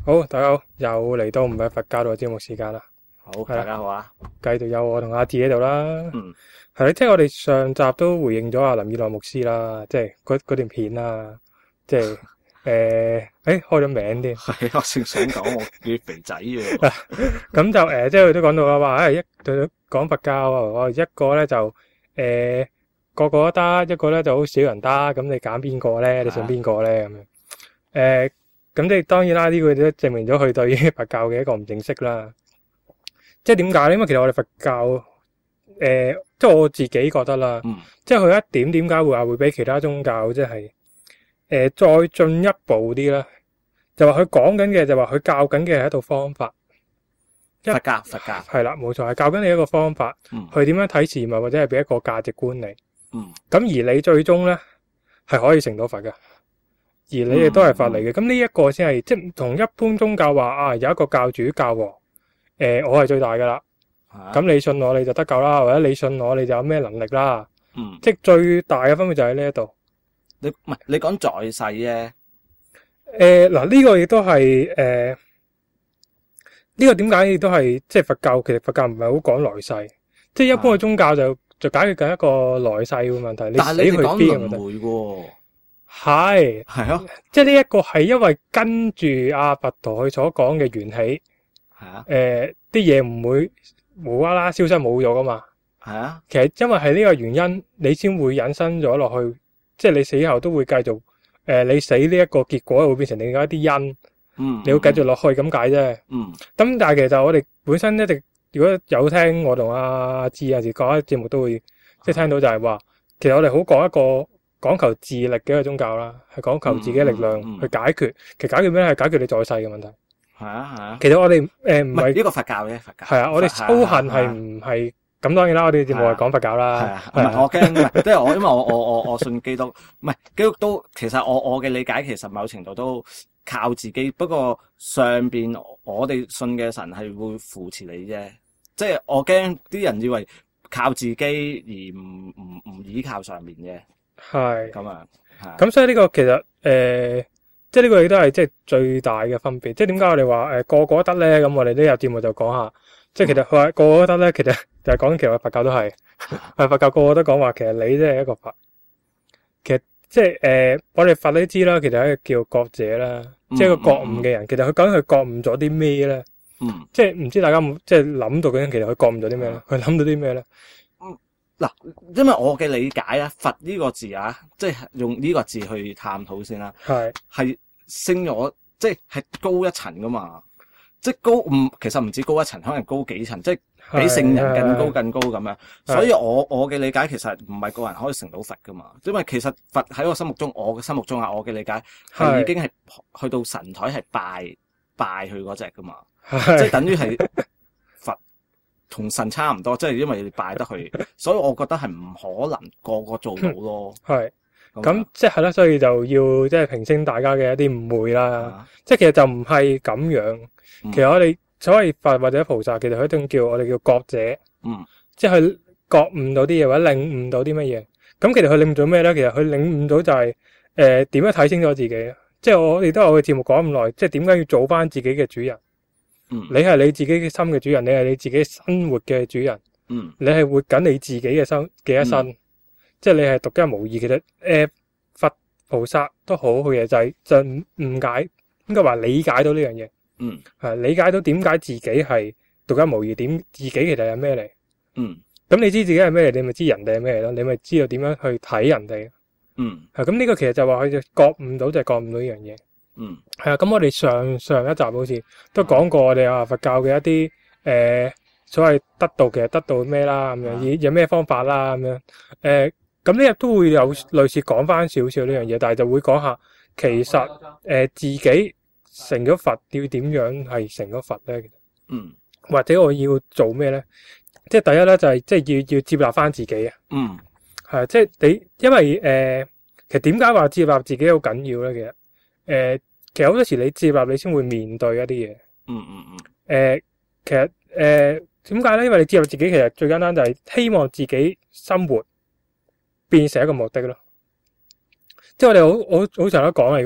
好，大家好，又嚟到唔係佛教嘅節目時間啦。 好，大家好啊。 繼續有我同阿志喺度啦。 係即係我哋上集都回應咗阿林以諾牧師啦，即係嗰段片啦，即係開咗名添。 係，我正想講我叫肥仔嘅。 咁就即係佢都講到啦，話對講佛教，我一個咧就個個都得，一個咧就好少人得，咁你揀邊個咧？你信邊個咧？咁樣咁即係當然啦，呢個都證明咗佢對於佛教嘅一個唔認識啦。即係點解咧？因為其實我哋佛教即係我自己覺得啦，即係佢一點解會話會比其他宗教即係再進一步啲啦，就話佢講緊嘅就話佢教緊嘅係一套方法。 佛教係啦，冇錯，係教緊你一個方法，去點樣睇事物或者係俾一個價值觀你。咁而你最終咧係可以成到佛嘅。而你哋都係佛嚟嘅，咁呢一個先係即係同一般宗教話有一個教主教皇，我係最大噶啦，咁你信我你就得救啦，或者你信我你就有咩能力啦，即係最大嘅分別就喺呢一度。 你講在世啫。 嗱呢個亦都係呢個點解亦都係即係佛教，其實佛教唔係好講來世，即係一般嘅宗教就解決緊一個來世嘅問題，你死去邊嘅問題。係咯， 即係呢一個係因為跟住阿佛陀佢所講嘅緣起，啲嘢唔會無啦啦消失冇咗噶嘛。其實因為係呢個原因，你先會引申咗落去，即係你死後都會繼續你死呢一個結果會變成另外一啲因，你要繼續落去咁解啫。咁但係其實我哋本身一直如果有聽我同阿志有時講啲節目都會即係聽到就係話，其實我哋好講一個。講求自力嘅一個宗教啦，係講求自己力量去解決。其實解決咩咧？係解決你在世嘅問題。其實我哋唔係呢個佛教嘅佛教。 係我哋修行係唔係咁？當然啦，我哋節目係講佛教啦。 唔係我驚，即係因為我信基督，唔係基督都其實我嘅理解其實某程度都靠自己。不過上邊我哋信嘅神係會扶持你啫。即係我驚啲人以為靠自己而唔依靠上面啫。係咁啊，咁所以呢個其實即係呢個亦都係即係最大嘅分別。即係點解我哋話個個都得咧？咁我哋呢有節目就講下，即係其實佢話個個都得咧，其實就係講其實佛教都係，係佛教個個都講話，其實你都係一個佛。其實即係我哋佛都知啦，其實係一個叫覺者啦，即係個覺悟嘅人。其實佢究竟佢覺悟咗啲咩咧？即係唔知大家有冇即係諗到究竟其實佢覺悟咗啲咩咧？佢諗到啲咩咧？ 嗱，因為我嘅理解啊，佛呢個字啊，即係用呢個字去探討先啦。係升咗，即係高一層噶嘛。即係其實唔止高一層，可能高幾層，即係比聖人更高咁樣。所以我嘅理解其實唔係個人可以成到佛噶嘛。因為其實佛喺我心目中，我嘅理解係已經係去到神台係拜佢嗰隻噶嘛。即係等於係。同神差唔多，即係因為你拜得佢，所以我覺得係唔可能個個做到咯。咁即係啦，所以就要即係平息大家嘅一啲誤會啦。即係其實就唔係咁樣。其實我哋所謂佛或者菩薩，其實佢一定叫我哋叫覺者。即係佢覺悟到啲嘢，或者領悟到啲乜嘢。咁其實佢領悟到咩咧？其實佢領悟到就係點樣睇清楚自己。即係我哋都有個節目講咁耐，即係點解要做翻自己嘅主人。你係你自己嘅心嘅主人，你係你自己生活嘅主人。你係活緊你自己嘅一生，即係你係獨一無二。其實佛菩薩都好好嘢，就誤解，應該話理解到呢樣嘢。係理解到點解自己係獨一無二，點自己其實係咩嚟。咁你知自己係咩嚟，你咪知人哋係咩嚟咯，你咪知道點樣去睇人哋。係咁呢個其實就話佢就覺悟到就係覺悟到呢樣嘢。係啊，咁我哋上一集好似都講過我哋佛教嘅一啲所謂得道，其實得道咩啦咁樣，有咩方法啦咁樣。咁呢日都會有類似講翻少少呢樣嘢，但係就會講下其實自己成咗佛要點樣係成咗佛咧？或者我要做咩咧？即係第一咧就係即係要接納翻自己啊。係即係你因為其實點解話接納自己好緊要咧？其實好多時你接納你先會面對一啲嘢。其實點解咧？因為你接納自己，其實最簡單就係希望自己生活變成一個目的咯。即係我哋好常都講啊，如果有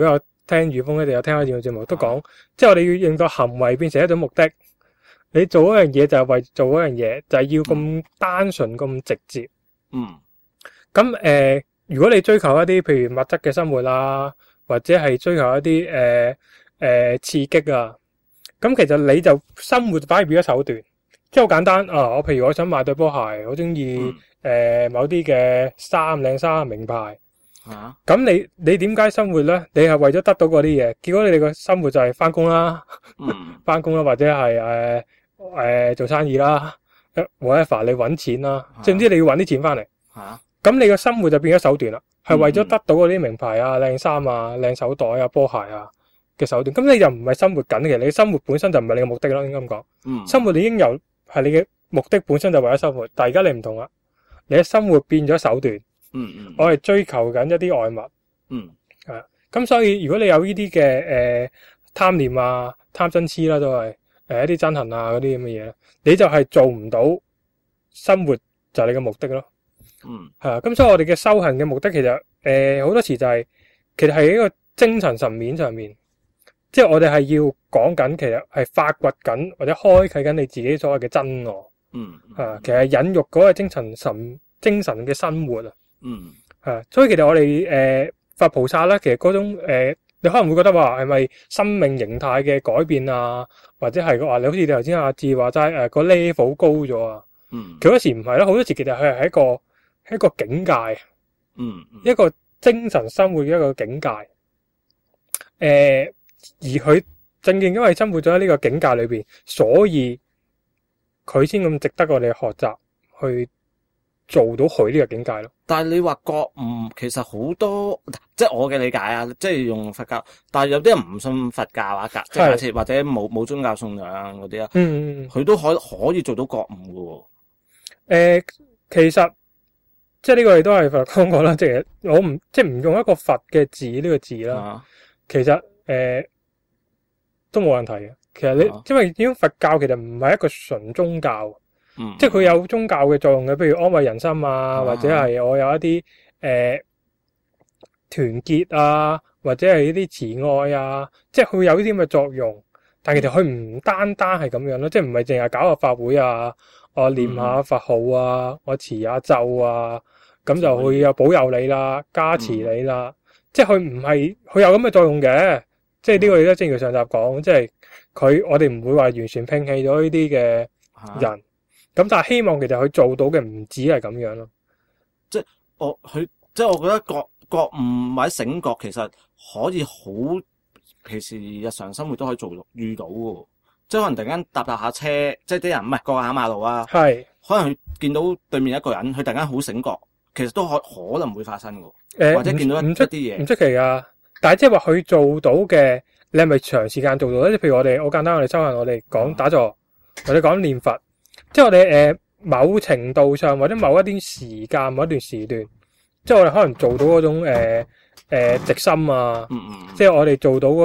聽宇峰一定有聽開電腦節目，都講，即係我哋要令到行為變成一種目的。你做嗰樣嘢就係為做嗰樣嘢，就係要咁單純咁直接。咁如果你追求一啲譬如物質嘅生活啦，或者係追求一啲刺激啊，咁其實你就生活反而變咗手段。即係好簡單啊！我譬如我想買對波鞋，好中意某啲嘅靚衫名牌。咁你點解生活咧？你係為咗得到嗰啲嘢，結果你哋個生活就係翻工啦，翻工啦，或者係做生意啦，whatever 你搵錢啦，總之你要搵啲錢翻嚟。咁你個生活就變咗手段啦，係為咗得到嗰啲名牌啊、靚衫啊、靚手袋啊、波鞋啊嘅手段。咁你就唔係生活緊嘅，你生活本身就唔係你嘅目的啦，應該咁講。生活已經由係你嘅目的本身就為咗生活，但係而家你唔同啦，你嘅生活變咗手段。我係追求緊一啲外物。咁所以如果你有呢啲嘅貪念啊、貪嗔痴啦，都係一啲憎恨啊嗰啲咁嘅嘢，你就係做唔到生活就係你嘅目的咯。咁所以我哋嘅修行嘅目的其實好多時就係其實係一個精神層面上面，即係我哋係要講緊其實係發掘緊或者開啟緊你自己所謂嘅真我。其實引育嗰個精神嘅生活啊。所以其實我哋佛菩薩咧，其實嗰種你可能會覺得話係咪生命形態嘅改變啊，或者係話你好似你頭先阿志話齋個 level 高咗啊。其實好多時唔係啦，好多時其實佢係一個境界。一個精神生活嘅一個境界。而佢正正因為生活咗喺呢個境界裏邊，所以佢先咁值得我哋學習去做到佢呢個境界咯。 但係你話覺悟，其實好多即係我嘅理解啊，即係用佛教，但係有啲人唔信佛教啊，即係假設或者冇宗教信仰嗰啲啊，佢都可以做到覺悟嘅。 其實即係呢個亦都係佛講過啦，即係我唔用一個佛嘅字呢個字啦，其實都冇問題嘅。其實因為點解佛教其實唔係一個純宗教，即係佢有宗教嘅作用嘅，譬如安慰人心啊，或者係我有一啲團結啊，或者係一啲慈愛啊，即係佢有呢啲咁嘅作用。但其實佢唔單單係咁樣咯，即係唔係淨係搞個法會啊，我念下佛號啊，我持下咒啊，咁就會有保佑你啦，加持你啦。即係佢有咁嘅作用嘅。即係呢個亦都正如上集講，即係我哋唔會話完全摒棄咗呢啲嘅人，咁但係希望其實佢做到嘅唔止係咁樣咯。 即係我覺得覺悟或者醒覺其實可以好平時日常生活都可以遇到嘅，即係可能突然間搭下車，即係啲人唔係過下馬路啊，可能佢見到對面一個人，佢突然間好醒覺，其實都可能會發生嘅，或者見到一啲嘢唔出奇噶。但係即係話佢做到嘅，你係咪長時間做到咧？即係譬如好簡單，我哋修行，我哋講打坐，或者講念佛，即係我哋某程度上或者某一段時間、某一段時段，即係我哋可能做到嗰種直心啊，即係我哋做到嗰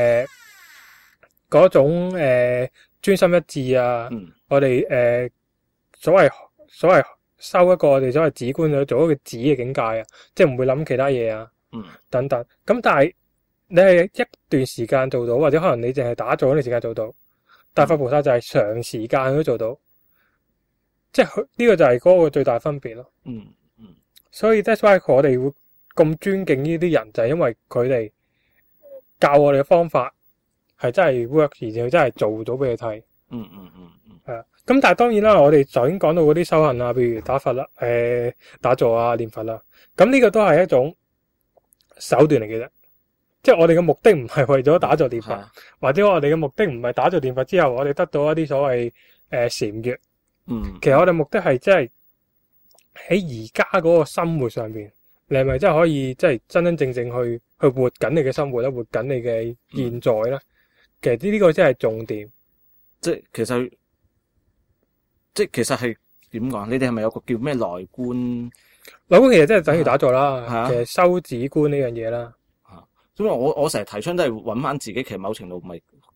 種專心一致啊，我哋所謂收一個我哋所謂止觀，做一個止嘅境界啊，即係唔會諗其他嘢啊。等等，咁但係你係一段時間做到，或者可能你淨係打坐嗰段時間做到，但係佛菩薩就係長時間都做到，即係呢個就係嗰個最大分別咯。所以 that's why 我哋會咁尊敬呢啲人，就係因為佢哋教我哋嘅方法係真係 work，而且佢真係做到俾你睇。咁但係當然啦，我哋頭先講到嗰啲修行啊，譬如打佛啦、打坐啊、念佛啦，咁呢個都係一種手段嚟嘅啫，即係我哋嘅目的唔係為咗打坐念佛，或者我哋嘅目的唔係打坐念佛之後我哋得到一啲所謂禪悅。其實我哋目的係即係喺而家嗰個生活上邊，你係咪真係可以即係真真正正去活緊你嘅生活咧，活緊你嘅現在咧？其實呢個真係重點。 即係其實係點講？你哋係咪有個叫咩內觀？ 內觀其實真係等於打坐啦，其實修止觀呢樣嘢啦。 因為我成日提倡都係揾翻自己，其實某程度咪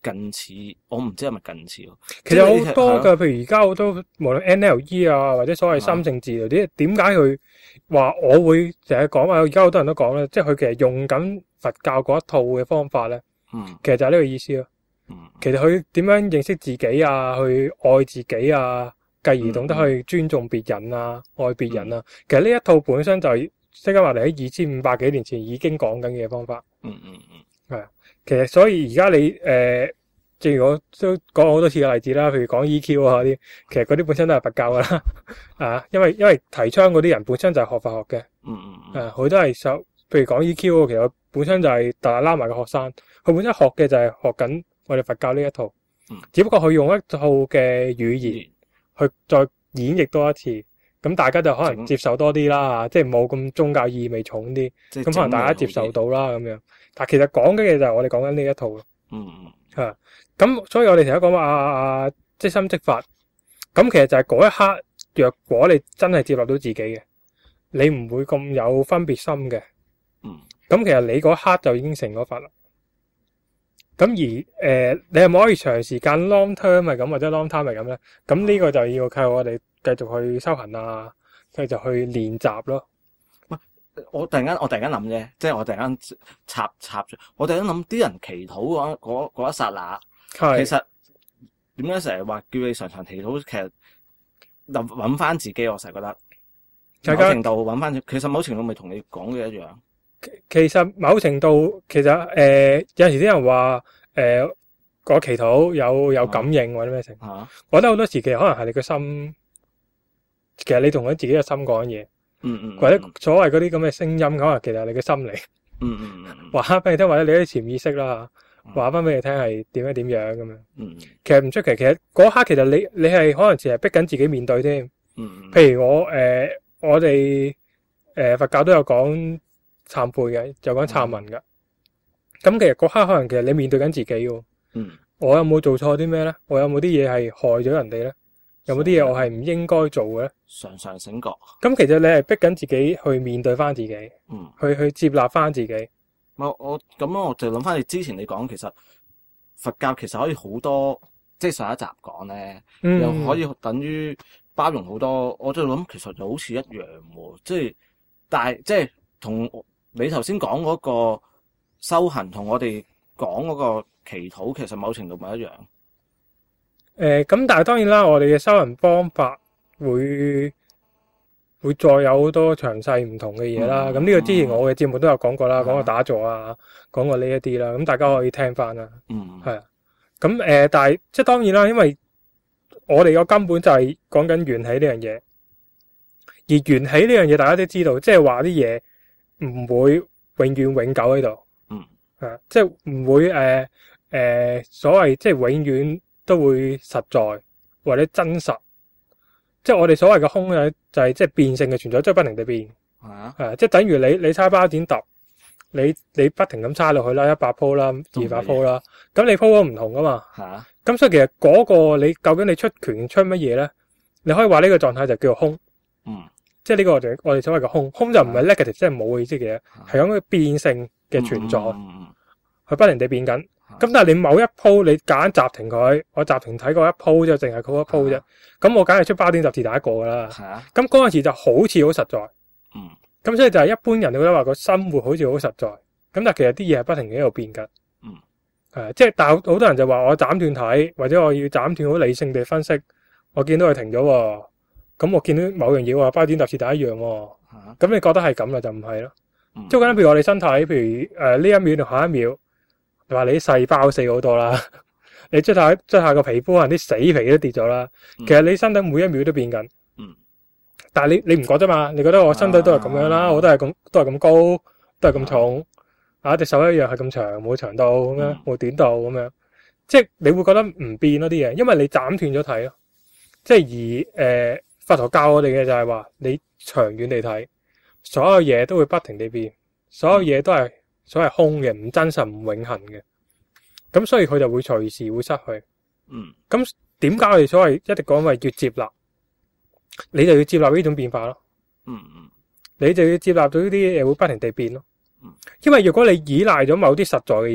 近似，我唔知係咪近似咯。 其實好多㗎，譬如而家好多無論 NLE 啊，或者所謂心性治療啲，點解佢話我會成日講話？而家好多人都講咧，即係佢其實用緊佛教嗰一套嘅方法咧，其實就係呢個意思咯。其實佢點樣認識自己啊，去愛自己啊，繼而懂得去尊重別人啊，愛別人啊。其實呢一套本身就係釋迦牟尼喺2500幾年前已經講緊嘅方法。係。其實所以而家你正如我都講好多次嘅例子啦，譬如講 EQ 啊嗰啲，其實嗰啲本身都係佛教噶啦。啊，因為提倡嗰啲人本身就係學佛學嘅。佢都係譬如講 EQ， 其實本身就係達賴喇嘛嘅學生，佢本身學嘅就係學緊我哋佛教呢一套。只不過佢用一套嘅語言去再演繹多一次，咁大家就可能接受多啲啦，即係冇咁宗教意味重啲，咁可能大家接受到啦咁樣。但其實講嘅嘢就係我哋講緊呢一套咯。咁所以我哋成日講話即心即法。咁其實就係嗰一刻，若果你真係接納到自己嘅，你唔會咁有分別心嘅。咁其實你嗰一刻就已經成咗法啦。咁而你係咪可以長時間 long term 係咁，或者 long time 係咁咧？咁呢個就要靠我哋繼續去修行啊，繼續去練習咯。 我突然間諗啫，即係我突然間插住，我突然間諗啲人祈禱嗰一剎那，其實點解成日話叫你常常祈禱？其實揾翻自己，我成日覺得某程度揾翻，其實某程度咪同你講嘅一樣。 其實某程度，其實有陣時啲人話個祈禱有感應或者咩成，我覺得好多時其實可能係你個心，其實你同緊自己嘅心講嘢。或者所謂嗰啲咁嘅聲音，可能其實係你嘅心理。話翻俾你聽，或者你啲潛意識啦，話翻俾你聽係點樣咁樣。其實唔出奇，其實嗰刻其實你係可能淨係逼緊自己面對添。譬如我哋佛教都有講懺悔嘅，就講懺文㗎。咁其實嗰刻可能其實你面對緊自己喎。我有冇做錯啲咩咧？我有冇啲嘢係害咗人哋咧？有冇啲嘢我係唔應該做嘅咧？ 常常醒覺。咁其實你係逼緊自己去面對翻自己，去接納翻自己。 我就諗翻你之前你講，其實佛教其實可以好多，即係上一集講咧，又可以等於包容好多。我就諗其實就好似一樣喎，但係即係同你頭先講嗰個修行，同我哋講嗰個祈禱，其實某程度咪一樣。 咁但係當然啦，我哋嘅修行方法會再有好多詳細唔同嘅嘢啦。咁呢個之前我嘅節目都有講過啦，講過打坐啊，講過呢一啲啦。咁大家可以聽翻啦。係啊。咁但係即係當然啦，因為我哋個根本就係講緊緣起呢樣嘢，而緣起呢樣嘢大家都知道，即係話啲嘢唔會永遠永久喺度。即係唔會所謂即係永遠都會實在或者真實，即係我哋所謂嘅空咧，就係即係變性嘅存在，即係不停地變。即係等於你猜包剪揼，你不停咁猜落去啦，100鋪啦，200鋪啦，咁你鋪咗唔同噶嘛。咁所以其實嗰個你究竟你出拳出乜嘢咧？你可以話呢個狀態就叫做空。即係呢個我哋所謂嘅空，空就唔係 negative，即係冇意思嘅嘢，係講佢變性嘅存在，佢不停地變緊。咁但係你某一鋪你揀暫停佢，我暫停睇過一鋪就淨係嗰一鋪啫。咁我梗係出包點十次第一個噶啦。咁嗰陣時就好似好實在。咁所以就係一般人都覺得話個生活好似好實在。咁但係其實啲嘢係不停喺度變緊。即係但係好多人就話我斬斷睇，或者我要斬斷好理性地分析，我見到佢停咗喎。咁我見到某樣嘢話包點十次第一樣喎。咁你覺得係咁啦，就唔係咯。即係講緊譬如我哋身體，譬如呢一秒同下一秒。話你啲細胞死好多啦，你捽下個皮膚，可能啲死皮都跌咗啦。其實你身體每一秒都變緊。但係你唔覺得嘛？你覺得我身體都係咁樣啦，我都係咁高，都係咁重，隻手一樣係咁長，冇長到咁樣，冇短到咁樣。即係你會覺得唔變咯啲嘢，因為你斬斷咗睇咯。即係而佛陀教我哋嘅就係話，你長遠地睇，所有嘢都會不停地變，所有嘢都係。所謂空嘅，唔真實，唔永恆嘅，咁所以佢就會隨時會失去。咁點解我哋所謂一直講話要接納？你就要接納呢種變化咯。你就要接納到呢啲嘢會不停地變咯。因為如果你依賴咗某啲實在嘅嘢，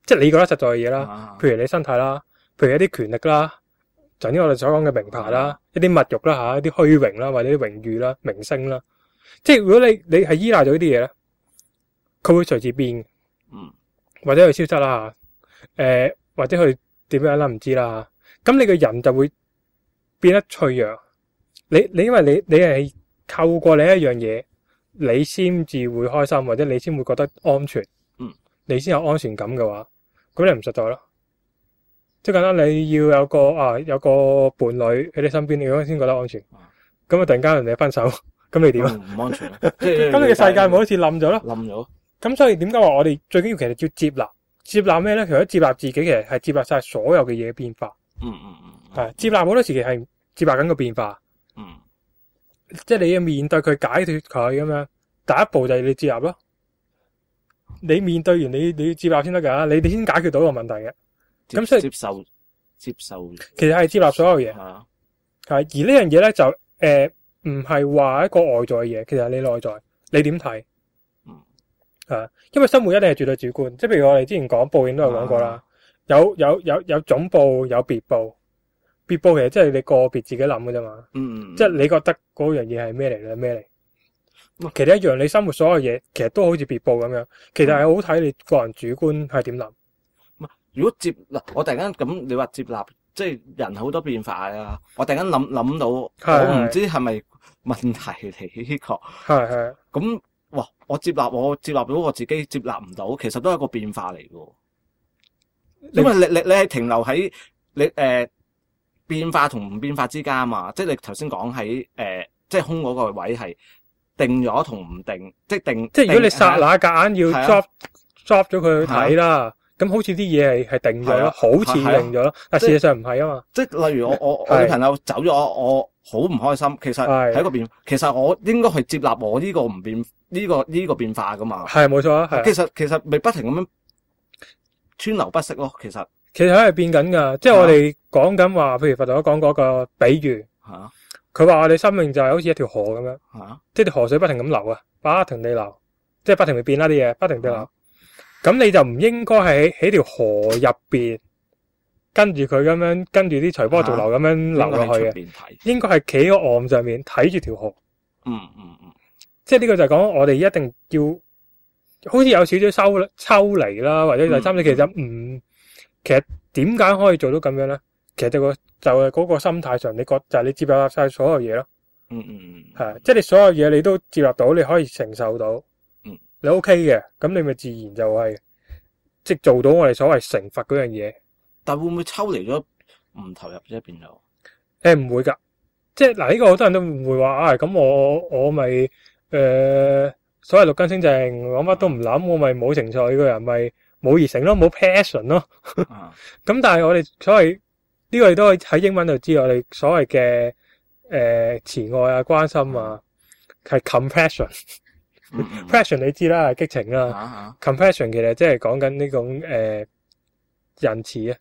即係你覺得實在嘅嘢啦，譬如你身體啦，譬如一啲權力啦，就呢我哋所講嘅名牌啦，一啲物欲啦吓，一啲虛榮啦，或者啲榮譽啦、明星啦，即係如果你係依賴咗呢啲嘢咧，佢會隨時變，或者佢消失啦，或者佢點樣啦唔知啦，咁你個人就會變得脆弱。你因為你係透過你一樣嘢，你先至會開心，或者你先會覺得安全，你先有安全感嘅話，咁你唔實在咯。即係簡單，你要有個伴侶喺你身邊，你先覺得安全。咁啊，突然間人哋分手，咁你點啊？ 唔安全。 咁你嘅世界咪好似冧咗咯？ 冧咗。咁所以點解話我哋最緊要其實要接納？接納咩咧？其實接納自己，其實係接納晒所有嘅嘢變化。係接納好多時期係接納緊個變化。即係你要面對佢，解脫佢咁樣，第一步就係你接納咯。你面對完你要接納先得噶，你先解決到個問題嘅。咁所以接受，其實係接納所有嘢。係而呢樣嘢咧就唔係話一個外在嘅嘢，其實係你內在，你點睇？因為生活一定係絕對主觀，即係譬如我哋之前講報應都有講過啦，有總報有別報。別報其實即係你個別自己諗嘅啫嘛，即係你覺得嗰樣嘢係咩嚟咧？咩嚟？其實一樣，你生活所有嘢其實都好似別報咁樣，其實係好睇你個人主觀係點諗。 如果接納，我突然間咁你話接納，即係人好多變化啊！我突然間諗到，我唔知係咪問題嚟呢個？係。咁哇，我接納到我自己，接納唔到，其實都係一個變化嚟嘅。因為你係停留喺你變化同唔變化之間啊嘛，即係你頭先講喺即係空嗰個位係定咗同唔定，即係定。即係如果你剎那夾硬要 drop 咗佢去睇啦，咁好似啲嘢係定咗咯，好似定咗咯，但事實上唔係啊嘛。即係例如我女朋友走咗，我好唔開心，其實係一個變。其實我應該去接納我呢個唔變呢個變化噶嘛。係冇錯啊，係。其實咪不停咁樣川流不息咯，其實係變緊噶，即係我哋講緊話，譬如佛陀講嗰個比喻，佢話我哋生命就係好似一條河咁樣，即係條河水不停咁流啊，不停地流，即係不停地變啦啲嘢，不停地流。咁你就唔應該係喺條河入邊跟住佢咁樣，跟住啲隨波逐流咁樣流落去嘅，應該係企喺個岸上面睇住條河。即係呢個就係講我哋一定要，好似有少少抽離啦，或者第三者其實唔。其實點解可以做到咁樣咧？其實就係嗰個心態上，你覺就係你接納晒所有嘢咯。係，即係你所有嘢你都接納到，你可以承受到。你 OK 嘅，咁你咪自然就係即係做到我哋所謂成佛嗰樣嘢。但會唔會抽離咗唔投入啫？變咗？唔會噶，即係嗱呢個好多人都會話咁我咪所謂六根清淨，我乜都唔諗，我咪冇情緒個人咪。冇熱誠咯，冇 passion 咯。咁但係我哋所謂呢個亦都可以喺英文度知，我哋所謂嘅慈愛啊、關心啊，係 compassion。passion 你知啦，係激情啦。compassion 其實即係講緊呢種仁慈啊。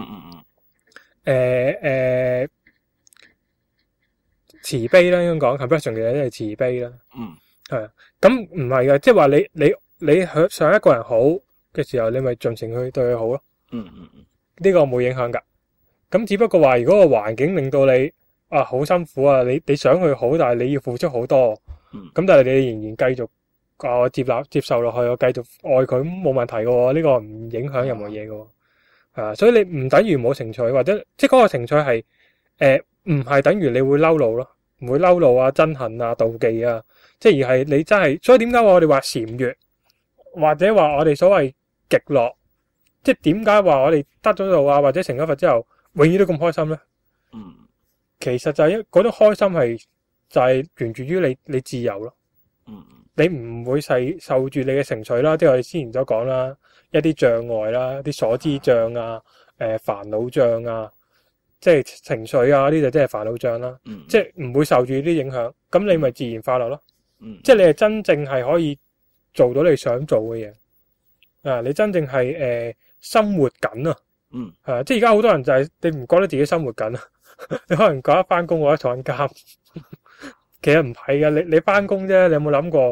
慈悲啦，應該講 compassion 其實即係慈悲啦。係。咁唔係嘅，即係話你想一個人好嘅時候，你咪盡情去對佢好咯。呢個冇影響噶。咁只不過話，如果個環境令到你好辛苦啊，你想佢好，但係你要付出好多。咁但係你仍然繼續接受落去，我繼續愛佢，冇問題嘅。呢個唔影響任何嘢嘅。所以你唔等於冇情緒，或者即係嗰個情緒係唔係等於你會嬲怒咯，唔會嬲怒啊、憎恨啊、妒忌啊，即係而係你真係。所以點解我哋話禪悅，或者話我哋所謂極樂，即係點解話我哋得咗道啊，或者成咗佛之後，永遠都咁開心咧？其實就係嗰種開心就係源自於你自由咯。你唔會受住你嘅情緒啦，即係我哋之前所講啦，一啲障礙啦，啲所知障啊，煩惱障啊，即係情緒啊，呢就即係煩惱障啦。即係唔會受住啲影響，咁你咪自然快樂咯。即係你係真正係可以做到你想做嘅嘢。你真正係生活緊啊，即係而家好多人就係你唔覺得自己生活緊啊，你可能覺得翻工或者坐緊監，其實唔係噶，你翻工啫，你有冇諗過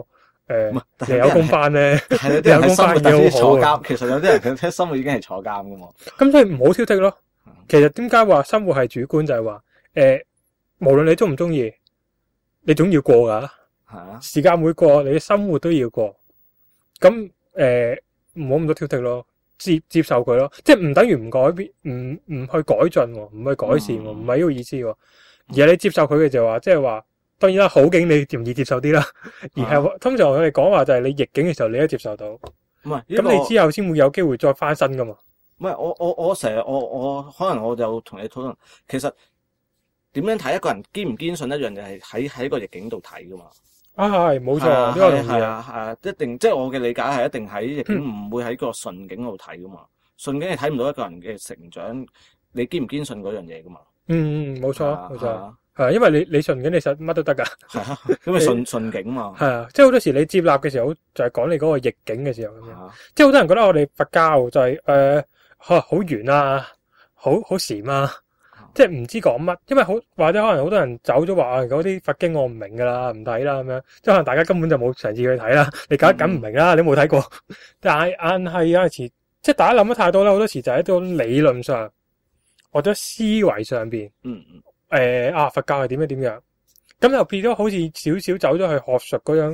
你有工翻咧， 係有啲人喺生活特別坐監，其實有啲人佢喺生活已經係坐監噶嘛。 咁所以唔好挑剔咯。其實點解話生活係主觀就係話，無論你中唔中意，你總要過噶。時間會過，你嘅生活都要過。咁唔好咁多挑剔咯，接受佢咯。即係唔等於唔改變，唔去改進，唔去改善，唔係呢個意思。而係你接受佢嘅就話，即係話，當然啦，好景你容易接受啲啦。而係通常我哋講話就係你逆境嘅時候，你都接受到。 唔係， 咁你之後先會有機會再翻身噶嘛。 唔係，我成日我可能我就同你討論，其實點樣睇一個人堅唔堅信一樣嘢係喺個逆境度睇噶嘛。 係冇錯，呢個係啊，一定即係我嘅理解係一定喺逆境，唔會喺個順境度睇噶嘛。順境係睇唔到一個人嘅成長，你堅唔堅信嗰樣嘢噶嘛？ 冇錯冇錯，係因為你順境你實乜都得噶。 係啊，因為順境嘛。係啊， 即係好多時你接納嘅時候，就係講你嗰個逆境嘅時候咁樣。即係好多人覺得我哋佛教就係好圓啊，好禪啊。即係唔知講乜，因為或者可能好多人走咗話嗰啲佛經我唔明噶啦，唔睇啦咁樣，即係可能大家根本就冇嘗試去睇啦，你梗唔明啦，你冇睇過。但係有陣時，即係大家諗得太多啦，好多時就喺一種理論上或者思維上邊，佛教係點樣，咁就變咗好似少少走咗去學術嗰樣，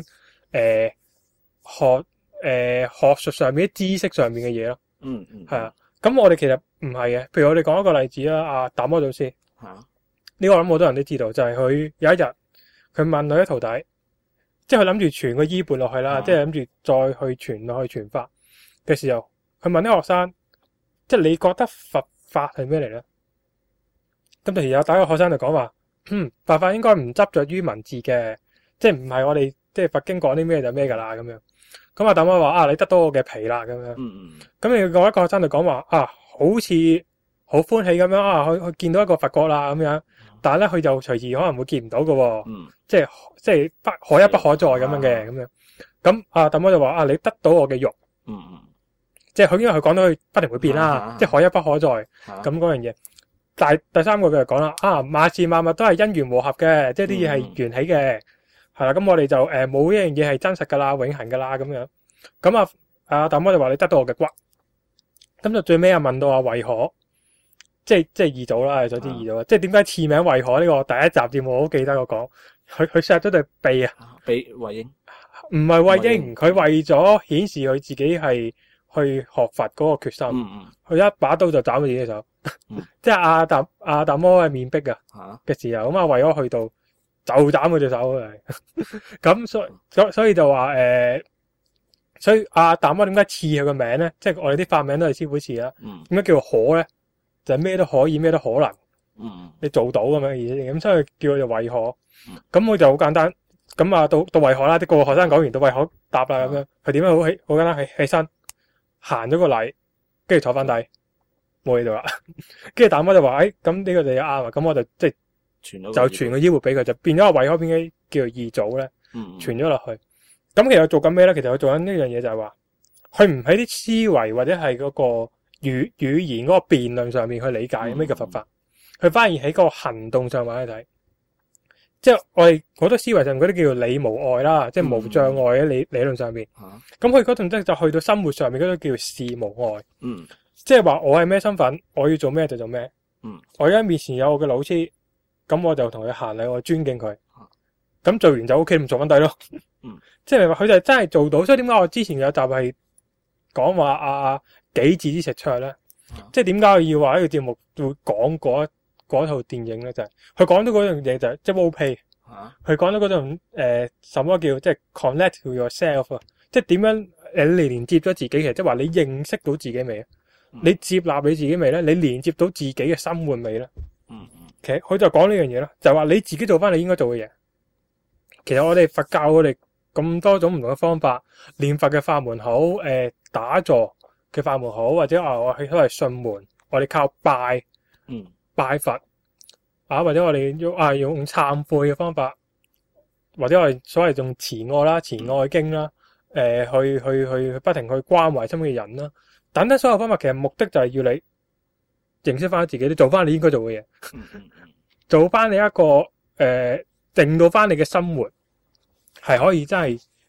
學術上面啲知識上面嘅嘢咯。係啊。咁我哋其實唔係嘅，譬如我哋講一個例子啦，阿達摩祖師，呢個我諗好多人都知道，就係佢有一日佢問佢啲徒弟，即係佢諗住傳個衣缽落去啦，即係諗住再去傳落去傳法嘅時候，佢問啲學生，即係你覺得佛法係咩嚟咧？咁當時有第一個學生就講話，佛法應該唔執着於文字嘅，即係唔係我哋即係佛經講啲咩就咩噶啦咁樣。咁阿達摩話你得到我嘅皮啦咁樣。咁你另外一個學生就講話好似好歡喜咁樣佢見到一個佛國啦咁樣，但係咧佢就隨時可能會見唔到嘅，即係可一不可再咁樣嘅咁樣。咁阿達摩就話你得到我嘅肉，即係佢因為佢講到佢不停會變啦，即係可一不可再咁嗰樣嘢。但係第三個佢就講啦萬事萬物都係因緣和合嘅，即係啲嘢係緣起嘅。係啦，咁我哋就冇一樣嘢係真實噶啦，永恆噶啦咁樣。咁阿達摩就話你得到我嘅骨，咁就最尾又問到為何，即係二祖啦，所知二祖，即係點解賜名為何呢個第一集節目我好記得我講，佢削咗對臂啊， 俾慧英， 唔係慧英，佢為咗顯示佢自己係去學佛嗰個決心，佢一把刀就斬咗自己嘅手，即係阿達摩係面壁嘅時候，咁為咗去到。就斬佢隻手嚟，咁所以就話所以阿達摩點解賜佢個名咧？即係我哋啲法名都係師傅賜啦。點解叫做可咧？就係咩都可以，咩都可能。你做到咁樣嘅意思，咁所以叫佢做為可。咁佢就好簡單。咁到為可啦，啲個學生講完到為可答啦咁樣。佢點樣好簡單？起身行咗個禮，跟住坐翻低，冇喺度啦。跟住達摩就話：咁呢個就啱啊！咁我就即係。就傳個衣缽俾佢，就變咗個為可變嘅叫做二祖咧，傳咗落去。咁其實做緊咩咧？其實佢做緊呢樣嘢就係話，佢唔喺啲思維或者係嗰個語言嗰個辯論上面去理解咩叫佛法，佢反而喺嗰個行動上話去睇。即係我哋好多思維上嗰啲叫做理無礙啦，即係無障礙嘅理論上面。咁佢嗰種即係就去到生活上面嗰種叫做事無礙。即係話我係咩身份，我要做咩就做咩。我而家面前有我嘅老師。咁我就同佢行禮，我尊敬佢。咁做完就 OK，唔做翻低咯。即係話佢就真係做到，所以點解我之前有集係講話幾字之石出咧？即係點解要話呢個節目會講嗰套電影咧？就係佢講到嗰樣嘢就係即係 role play。佢講到嗰種什麼叫即係 connect to yourself 啊？即係點樣你連接咗自己，其實即係話你認識到自己未啊？你接納你自己未咧？你連接到自己嘅生活未咧？其實佢就講呢樣嘢咯，就係話你自己做翻你應該做嘅嘢。其實我哋佛教我哋咁多種唔同嘅方法，念佛嘅法門好，打坐嘅法門好，或者我哋都係信門，我哋靠拜佛或者我哋用懺悔嘅方法，或者我哋所謂用慈愛啦、慈愛經啦，去不停去關懷身邊嘅人啦，等等所有方法，其實目的就係要你認識翻自己，你做翻你應該做嘅嘢，做翻你一個令到翻你嘅生活係可以真係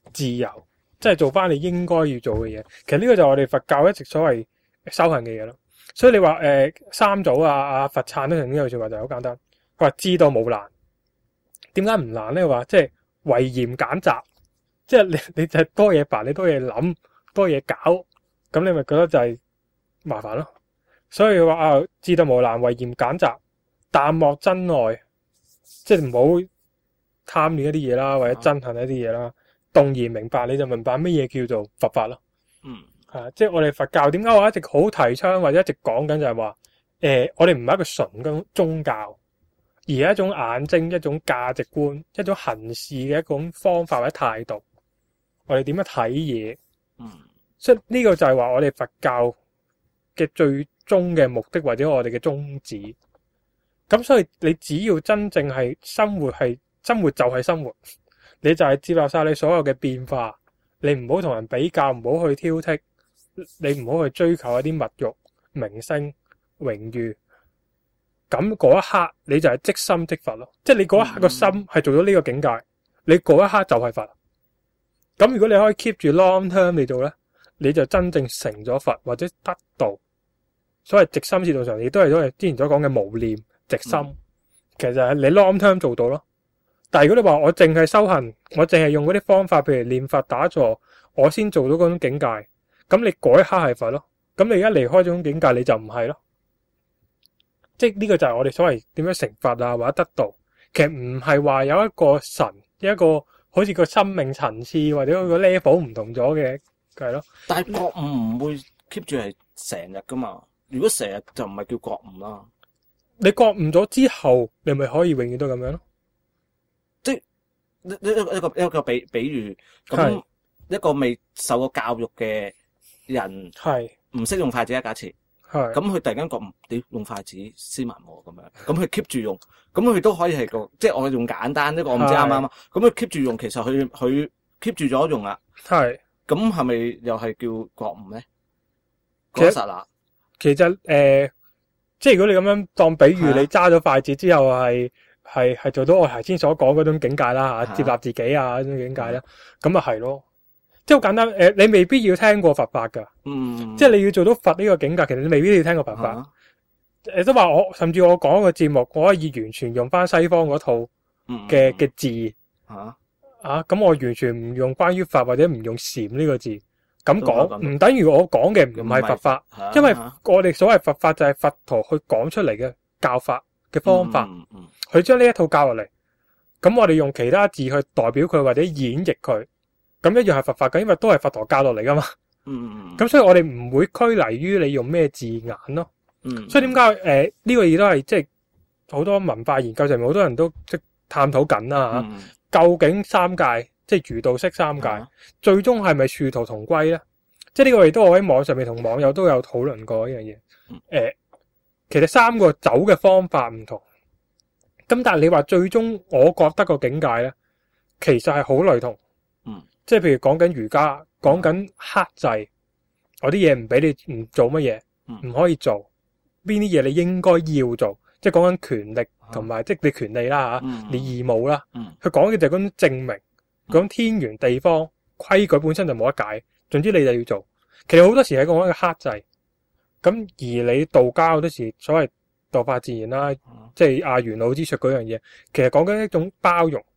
自由，即係做翻你應該要做嘅嘢。其實呢個就係我哋佛教一直所謂修行嘅嘢咯。所以你話三祖啊佛燦呢樣說話就好簡單，佢話知道冇難，點解唔難咧？話即係唯嚴揀擇，即係你就係多嘢煩，你多嘢諗，多嘢搞，咁你咪覺得就係麻煩咯。所以話啊，知道冇難，唯嚴揀擇，淡漠真愛，即係唔好貪戀一啲嘢啦，或者憎恨一啲嘢啦，動然明白，你就明白乜嘢叫做佛法咯。即係我哋佛教點解我一直好提倡或者一直講緊就係話，我哋唔係一個純嘅宗教，而係一種眼睛、一種價值觀、一種行事嘅一種方法或者態度。我哋點樣睇嘢？所以呢個就係話我哋佛教嘅最終嘅目的或者我哋嘅宗旨。咁所以你只要真正係生活就係生活，你就係接納晒你所有嘅變化，你唔好同人比較，唔好去挑剔。你唔好去追求一啲物欲、名聲、榮譽，咁嗰一刻你就係即心即佛咯。即係你嗰一刻個心係做到呢個境界，你嗰一刻就係佛。咁如果你可以 keep 住 long term 嚟做咧，你就真正成咗佛或者得道。所謂直心至道場，亦都係之前所講嘅無念直心，其實係你 long term 做到咯。但係如果你話我淨係修行，我淨係用嗰啲方法，譬如念佛打坐，我先做到嗰種境界。咁你嗰一刻係佛咯，咁你而家離開咗種境界，你就唔係咯。即係呢個就係我哋所謂點樣成佛啊，或者得道。其實唔係話有一個神，一個好似個生命層次或者個 level 唔同咗嘅，係咯。 但係覺悟唔會 keep 住係成日噶嘛？如果成日就唔係叫覺悟啦。 你覺悟咗之後，你咪可以永遠都咁樣咯。 即係一個比喻，咁一個未受過教育嘅人係唔識用筷子啊，假設係咁，佢突然間覺悟，你用筷子斯文喎咁樣，咁佢 keep 住用，咁佢都可以係個，即係我用簡單呢個，我唔知啱唔啱啊。咁佢 keep 住用，其實佢 keep 住咗用啦。係咁係咪又係叫覺悟咧？嗰剎那，其實即係如果你咁樣當比喻，你揸咗筷子之後係做到我頭先所講嗰種境界啦嚇，接納自己啊嗰種境界啦，咁啊係咯。即係好簡單，你未必要聽過佛法噶，即係你要做到佛呢個境界，其實你未必要聽過佛法。都話甚至我講個節目，我可以完全用翻西方嗰套嘅字，咁我完全唔用關於佛或者唔用禪呢個字，咁講唔等於我講嘅唔係佛法，因為我哋所謂佛法就係佛陀去講出嚟嘅教法嘅方法，佢將呢一套教落嚟，咁我哋用其他字去代表佢或者演繹佢。咁一樣係佛法嘅，因為都係佛陀教落嚟噶嘛。咁所以我哋唔會拘泥於你用咩字眼咯。所以點解呢個亦都係即係好多文化研究上面好多人都即係探討緊啦嚇。究竟三界即係儒道釋三界，最終係咪殊途同歸咧？即係呢個亦都我喺網上面同網友都有討論過呢樣嘢。其實三個走嘅方法唔同。咁但係你話最終我覺得個境界咧，其實係好類同。即係譬如講緊儒家，講緊克制，我啲嘢唔俾你唔做乜嘢，唔可以做。邊啲嘢你應該要做，即係講緊權力同埋即係你權利啦嚇，你義務啦。佢講嘅就係嗰種證明，嗰種天圓地方規矩本身就冇得解，總之你就要做。其實好多時係講緊克制。咁而你道家好多時所謂道法自然啦，即係阿元老之術嗰樣嘢，其實講緊一種包容。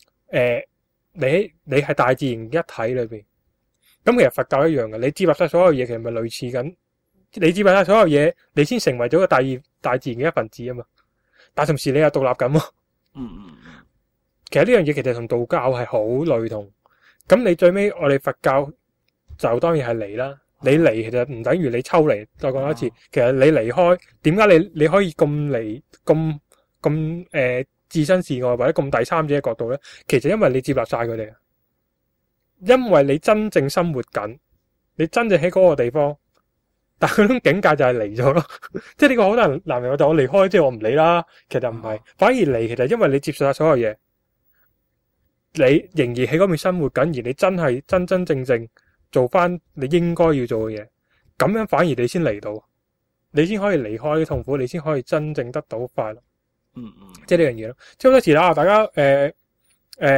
你係大自然一體裏邊，咁其實佛教一樣嘅，你接納晒所有嘢，其實咪類似緊，你接納晒所有嘢，你先成為咗個大自然嘅一份子啊嘛。但同時你又獨立緊喎。其實呢樣嘢其實同道教係好類同。咁你最尾我哋佛教就當然係離啦。你離其實唔等於你抽離。再講一次，其實你離開，點解你可以咁離咁置身事外或者咁第三者嘅角度咧，其實因為你接納晒佢哋，因為你真正生活緊，你真正喺嗰個地方，但係嗰種境界就係離咗咯。即係呢個好多人難明，我離開，即係我唔理啦。其實唔係，反而離其實因為你接受晒所有嘢，你仍然喺嗰邊生活緊，而你真係真真正正做翻你應該要做嘅嘢，咁樣反而你先嚟到，你先可以離開啲痛苦，你先可以真正得到快樂。即係呢樣嘢咯。即係好多時啦，大家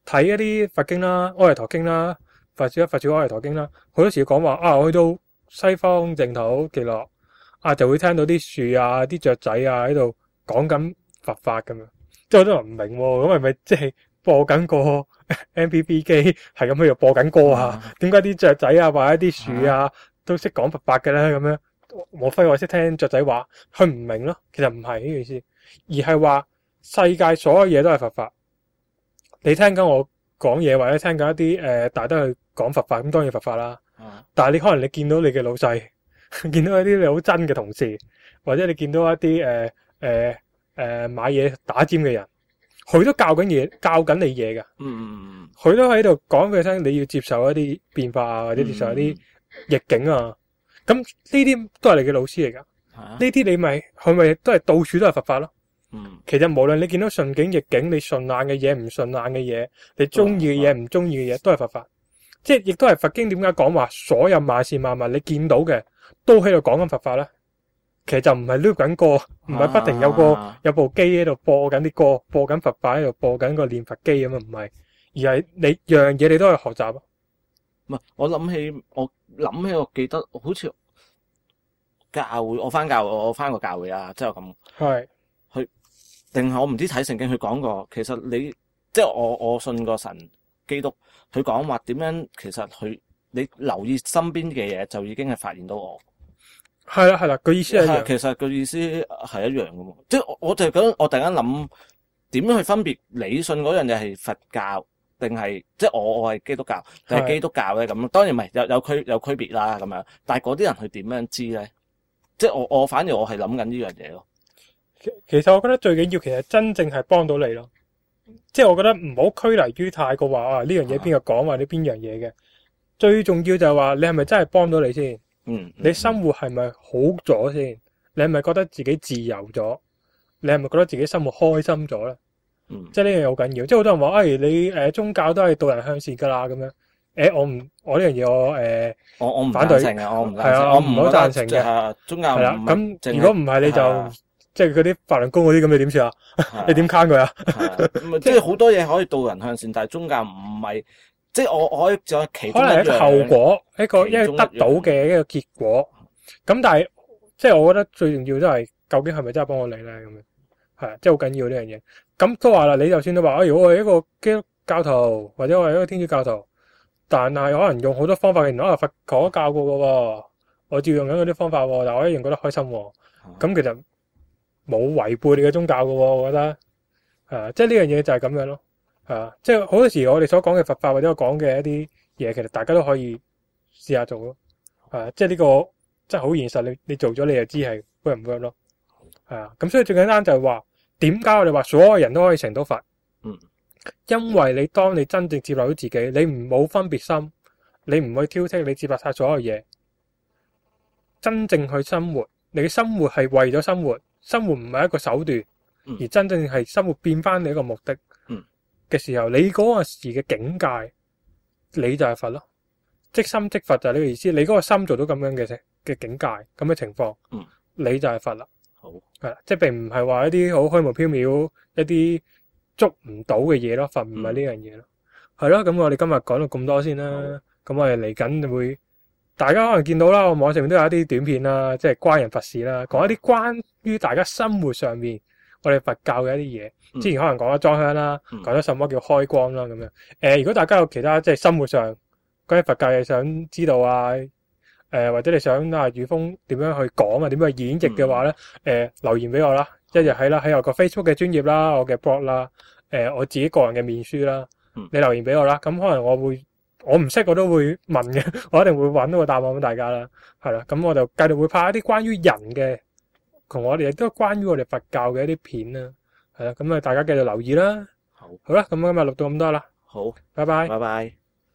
睇一啲佛經啦、阿彌陀經啦、佛教阿彌陀經啦，好多時講話啊，我去到西方淨土極樂啊，就會聽到啲樹啊、啲雀仔啊喺度講緊佛法咁樣。即係好多人唔明喎，咁係咪即係播緊個 MP3 機係咁喺度播緊歌啊？點解啲雀仔啊或者啲樹啊都識講佛法嘅咧？咁樣莫非我識聽雀仔話？佢唔明咯。其實唔係呢個意思，而係話世界所有嘢都係佛法。你聽緊我講嘢，或者聽緊一啲大德去講佛法，咁當然佛法啦。但係你可能你見到你嘅老細，見到一啲你好真嘅同事，或者你見到一啲買嘢打尖嘅人，佢都教緊你嘢㗎。佢都喺度講俾你聽，你要接受一啲變化啊，或者接受一啲逆境啊。咁呢啲都係你嘅老師嚟㗎。呢啲你咪佢咪都係到處都係佛法咯。其實無論你見到順境逆境，你順眼嘅嘢唔順眼嘅嘢，你中意嘅嘢唔中意嘅嘢，都係佛法。即係亦都係佛經點解講話所有萬事萬物你見到嘅都喺度講緊佛法咧？其實就唔係 loop 緊歌，唔係不停有部機喺度播緊啲歌，播緊佛法喺度播緊個念佛機咁啊，唔係，而係你樣嘢你都係學習。 唔係，我諗起，我記得好似教會，我翻個教會啊，即係咁。係。佢定係我唔知睇聖經，佢講過，其實你即係我信個神基督，佢講話點樣，其實你留意身邊嘅嘢，就已經係發現到我。係啦，個意思係一樣。其實個意思係一樣噶嘛，即係我就係咁，我突然間諗點樣去分別你信嗰樣嘢係佛教定係即係我係基督教定係基督教咧？咁當然唔係有區別啦咁樣，但係嗰啲人去點樣知咧？即係我反而我係諗緊呢樣嘢咯。其實我覺得最緊要其實真正係幫到你咯，即係我覺得唔好拘泥於太過話啊呢樣嘢邊個講或者邊樣嘢嘅，最重要就係話你係咪真係幫到你先？你生活係咪好咗先？你係咪覺得自己自由咗？你係咪覺得自己生活開心咗咧？即係呢樣嘢好緊要。即係好多人話，你宗教都係導人向善噶啦咁樣。我呢樣嘢我唔反對嘅，我唔係啊，我唔好贊成嘅。宗教係啦，咁如果唔係你就即係嗰啲法輪功嗰啲咁，你點算啊？你點慳佢啊？即係好多嘢可以導人向善，但係宗教唔係。即係我可以再其中一樣，可能係一個後果，一個得到嘅一個結果。咁但係即係我覺得最重要都係究竟係咪真係幫到你咧？咁樣係啊，即係好緊要呢樣嘢。咁都話啦，你就算都話，如果我係一個基督教徒或者我係一個天主教徒，但係可能用好多方法，原來佛教過嘅喎，我照用緊嗰啲方法喎，但我一樣覺得開心喎。咁其實冇違背你嘅宗教嘅喎，我覺得即係呢樣嘢就係咁樣咯。即係好多時我哋所講嘅佛法或者我講嘅一啲嘢，其實大家都可以試下做咯。即係呢個真係好現實，你做咗你就知係 work 唔 work 咯。咁所以最簡單就係話，點解我哋話所有人都可以成到佛？因為當你真正接納到自己，你唔冇分別心，你唔去挑剔，你接納晒所有嘢，真正去生活，你嘅生活係為咗生活，生活唔係一個手段，而真正係生活變翻你一個目的。嘅時候，你嗰個時嘅境界，你就係佛咯。即心即佛就係呢個意思。你嗰個心做到咁樣嘅境界，咁嘅情況，你就係佛啦。好係啦，即係並唔係話一啲好虛無縹緲、一啲捉唔到嘅嘢咯。佛唔係呢樣嘢咯。係咯，咁我哋今日講到咁多先啦。咁我哋嚟緊會，大家可能見到啦，我網上面都有一啲短片啦，即係關人佛事啦，講一啲關於大家生活上面我哋佛教嘅一啲嘢。之前可能講咗裝香啦，講咗什麼叫開光啦咁樣。如果大家有其他即係生活上關於佛教嘢想知道啊，或者你想宇峰點樣去講啊，點樣去演繹嘅話咧，留言俾我啦，一日喺我個 Facebook 嘅專頁啦，我嘅 blog 啦，我自己個人嘅面書啦，你留言俾我啦，咁可能我唔識我都會問嘅，我一定會揾到個答案俾大家啦，係啦，咁我就繼續會拍一啲關於人嘅，同我哋亦都關於我哋佛教嘅一啲片啦。係啦，咁啊，大家繼續留意啦。好啦，咁今日錄到咁多啦。好，拜拜。拜拜。